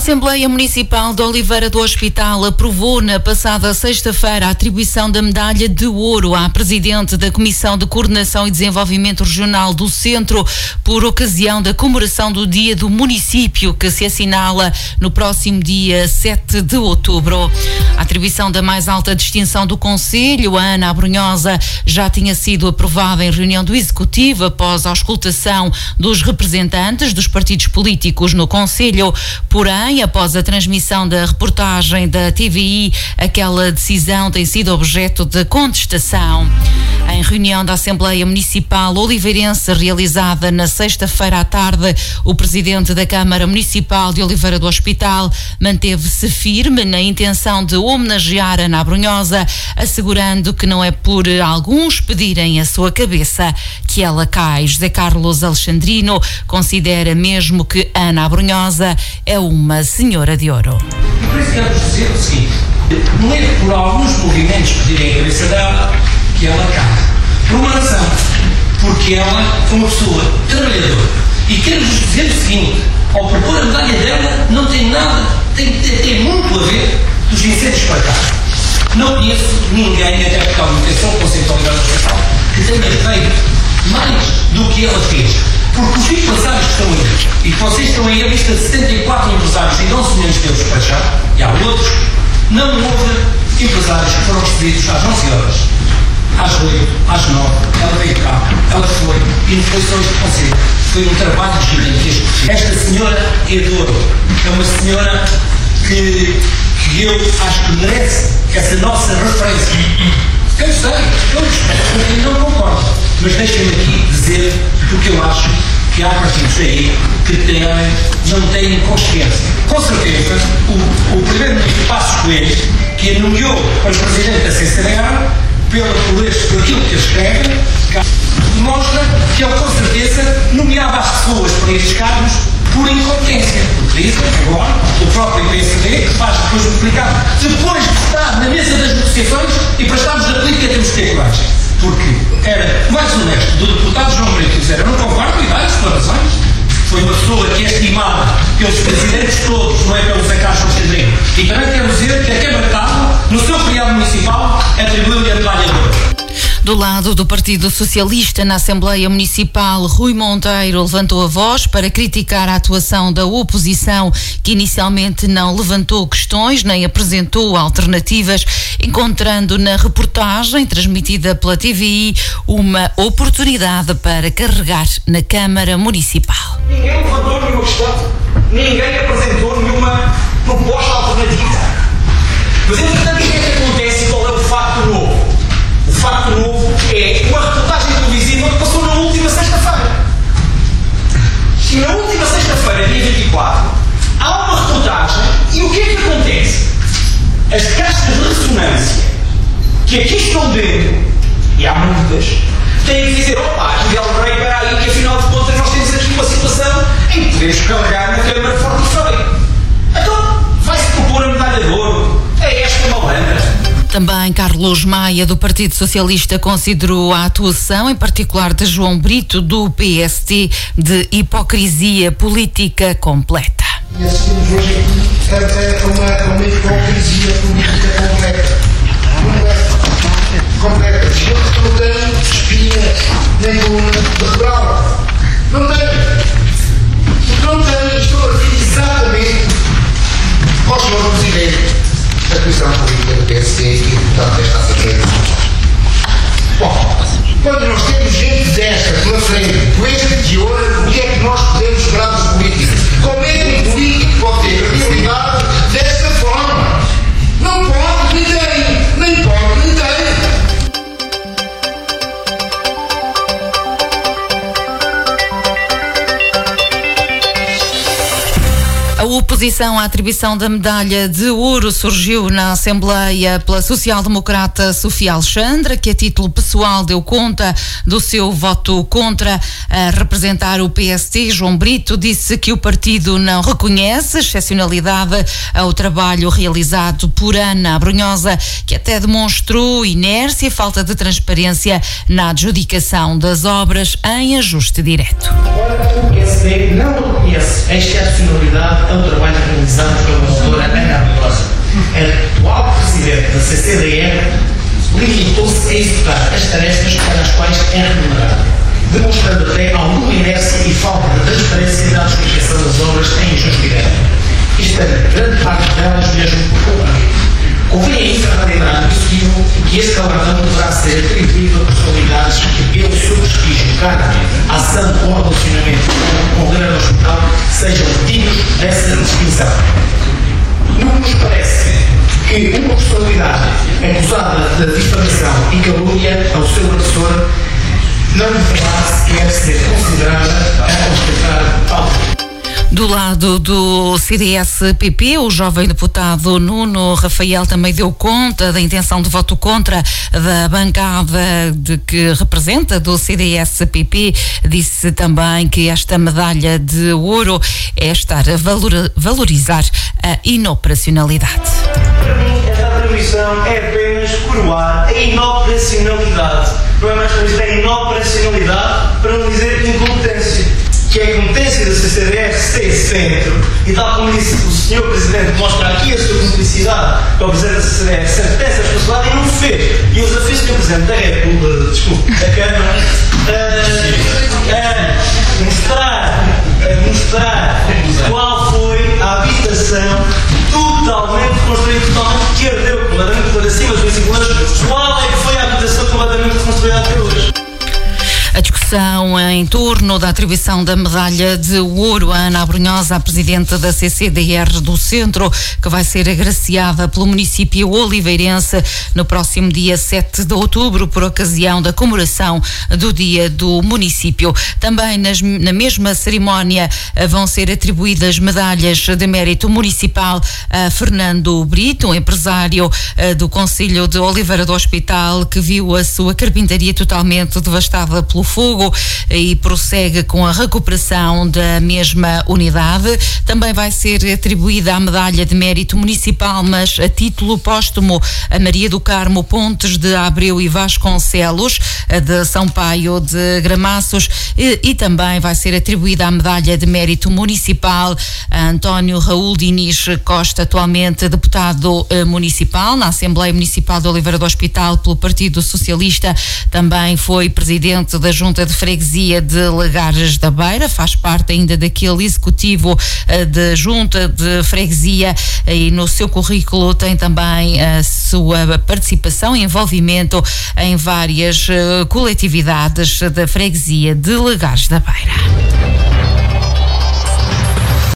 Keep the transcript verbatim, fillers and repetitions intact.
Assembleia Municipal de Oliveira do Hospital aprovou na passada sexta-feira a atribuição da medalha de ouro à Presidente da Comissão de Coordenação e Desenvolvimento Regional do Centro por ocasião da comemoração do Dia do Município, que se assinala no próximo dia sete de outubro. A atribuição da mais alta distinção do Conselho, a Ana Abrunhosa, já tinha sido aprovada em reunião do Executivo após a auscultação dos representantes dos partidos políticos no Conselho. Porém, após a transmissão da reportagem da T V I, aquela decisão tem sido objeto de contestação. Em reunião da Assembleia Municipal Oliveirense realizada na sexta-feira à tarde, o Presidente da Câmara Municipal de Oliveira do Hospital manteve-se firme na intenção de homenagear Ana Abrunhosa, assegurando que não é por alguns pedirem a sua cabeça que ela cai. José Carlos Alexandrino considera mesmo que Ana Abrunhosa é uma senhora de ouro. E por isso quero dizer o seguinte: não é por alguns movimentos pedirem a cabeça dela que ela cai. Por uma razão, porque ela é uma pessoa trabalhadora. E quero-vos dizer o seguinte: ao propor a medalha dela, não tem nada, tem, tem, tem muito a ver dos incêndios para cá. Não conheço ninguém, até porque há uma intenção conceitual do hospital, que tenha feito mais do que ela fez. Porque os empresários que estão aí, e que vocês estão aí a lista de setenta e quatro empresários e onze milhões de euros para já, e há outros, não houve empresários que foram despedidos às onze horas, às oito, às nove, ela veio cá, ela foi, e não foi só este conselho, foi um trabalho gigantesco. Esta senhora é de ouro, é uma senhora que, que eu acho que merece essa nossa referência. Eu sei, eu respeito, eu não concordo, mas deixem-me aqui dizer, porque eu acho que há partidos aí que têm, não têm consciência. Com certeza, o, o primeiro-ministro Passos Coelho, que a nomeou para presidente da C C D A, pelo poder, por aquilo que eles querem, demonstra que ele, com certeza, nomeava as pessoas para estes cargos por incompetência. Por isso, agora, o próprio P S D, que faz depois o duplicado, depois de estar na mesa das negociações, e para estarmos na política temos que ter coragem. Porque era mais honesto do deputado João Brito dizer: eu não concordo, e dá-lhes pelas razões. Foi uma pessoa que é estimada pelos presidentes todos, não é pelo Zé Carlos Alexandrino. E também quero dizer que a Câmara de Tábua, no seu feriado municipal, atribuiu-lhe a medalha de ouro. Do lado do Partido Socialista na Assembleia Municipal, Rui Monteiro levantou a voz para criticar a atuação da oposição, que inicialmente não levantou questões nem apresentou alternativas, encontrando na reportagem transmitida pela T V I uma oportunidade para carregar na Câmara Municipal. Ninguém levantou nenhuma questão, ninguém apresentou nenhuma proposta alternativa. Mas entretanto, o que é que acontece e qual é o facto novo? O facto novo é uma reportagem televisiva que passou na última sexta-feira. E na última sexta-feira, dia vinte e quatro, há uma reportagem e o que é que acontece? As caixas de ressonância que aqui estão dentro, e há muitas, têm que dizer: opa, Miguel Rei, espera aí, que afinal de contas nós temos aqui uma situação em que podemos carregar na Câmara Forte e Feio. Então, vai-se propor a medalha de ouro a esta malandra. Também Carlos Maia, do Partido Socialista, considerou a atuação, em particular de João Brito, do P S T, de hipocrisia política completa. E assistimos hoje aqui a, a, uma, uma hipocrisia política completa. Completa. Gente que não tem espinha nem coluna vertebral. Não tem. Não tem. Estou a dizer exatamente ao senhor Presidente da Comissão Política do P S D e deputado desta Assembleia. Bom, quando nós temos gente desta pela frente, com este de ouro, o que é que nós podemos esperar dos políticos? Como é que um político pode ter realidade desta forma? Não pode, nem tem. Nem pode, nem tem. A oposição à atribuição da medalha de ouro surgiu na Assembleia pela social-democrata Sofia Alexandra, que a título pessoal deu conta do seu voto contra. A representar o P S T, João Brito disse que o partido não reconhece excepcionalidade ao trabalho realizado por Ana Abrunhosa, que até demonstrou inércia e falta de transparência na adjudicação das obras em ajuste direto. Ora, o P S D não reconhece a excepcionalidade ao trabalho realizado presidente da C C D R limitou-se a executar as tarefas para as quais é remunerado, demonstrando até alguma inércia e falta de transparência na adjudicação das obras em injustiça. Isto é, grande parte delas mesmo por ano. Convém ainda lembrar do Executivo que este galardão deverá ser atribuído a personalidades que, pelo seu prestígio, cargo, ação ou relacionamento com o governo do hospital, sejam dignos dessa distinção. Não nos parece que uma personalidade acusada de difamação e calúnia ao seu agressor não deverá sequer ser considerada a ostentar tal. Do lado do C D S P P, o jovem deputado Nuno Rafael também deu conta da intenção de voto contra da bancada de que representa do C D S P P. Disse também que esta medalha de ouro é estar a valor, valorizar a inoperacionalidade. Para mim, esta atribuição é apenas coroar a inoperacionalidade. Não é mais para isto, é inoperacionalidade, para não dizer incompetência, que é a competência da C C D R ser centro, e tal como disse o senhor Presidente, mostra aqui a sua cumplicidade para o Presidente da C C D R, sempre tem essa responsabilidade e não fez. E eu desafio o senhor Presidente da República, desculpe, da Câmara, a mostrar, a mostrar qual foi a habitação totalmente construída, totalmente que ardeu completamente por acima dos vinte e cinco anos. Qual é que foi a habitação completamente reconstruída até hoje? A discussão em torno da atribuição da medalha de ouro a Ana Abrunhosa, a presidente da C C D R do Centro, que vai ser agraciada pelo município oliveirense no próximo dia sete de outubro, por ocasião da comemoração do Dia do Município. Também nas, na mesma cerimónia vão ser atribuídas medalhas de mérito municipal a Fernando Brito, um empresário do Concelho de Oliveira do Hospital, que viu a sua carpintaria totalmente devastada pelo fogo e prossegue com a recuperação da mesma unidade. Também vai ser atribuída a medalha de mérito municipal, mas a título póstumo, a Maria do Carmo Pontes de Abreu e Vasconcelos, de Sampaio de Gramaços, e, e também vai ser atribuída a medalha de mérito municipal a António Raul Diniz Costa, atualmente deputado eh, municipal na Assembleia Municipal de Oliveira do Hospital pelo Partido Socialista. Também foi presidente da Junta de Freguesia de Lagares da Beira, faz parte ainda daquele executivo uh, de Junta de Freguesia, e no seu currículo tem também a sua participação e envolvimento em várias uh, coletividades da Freguesia de Lagares da Beira.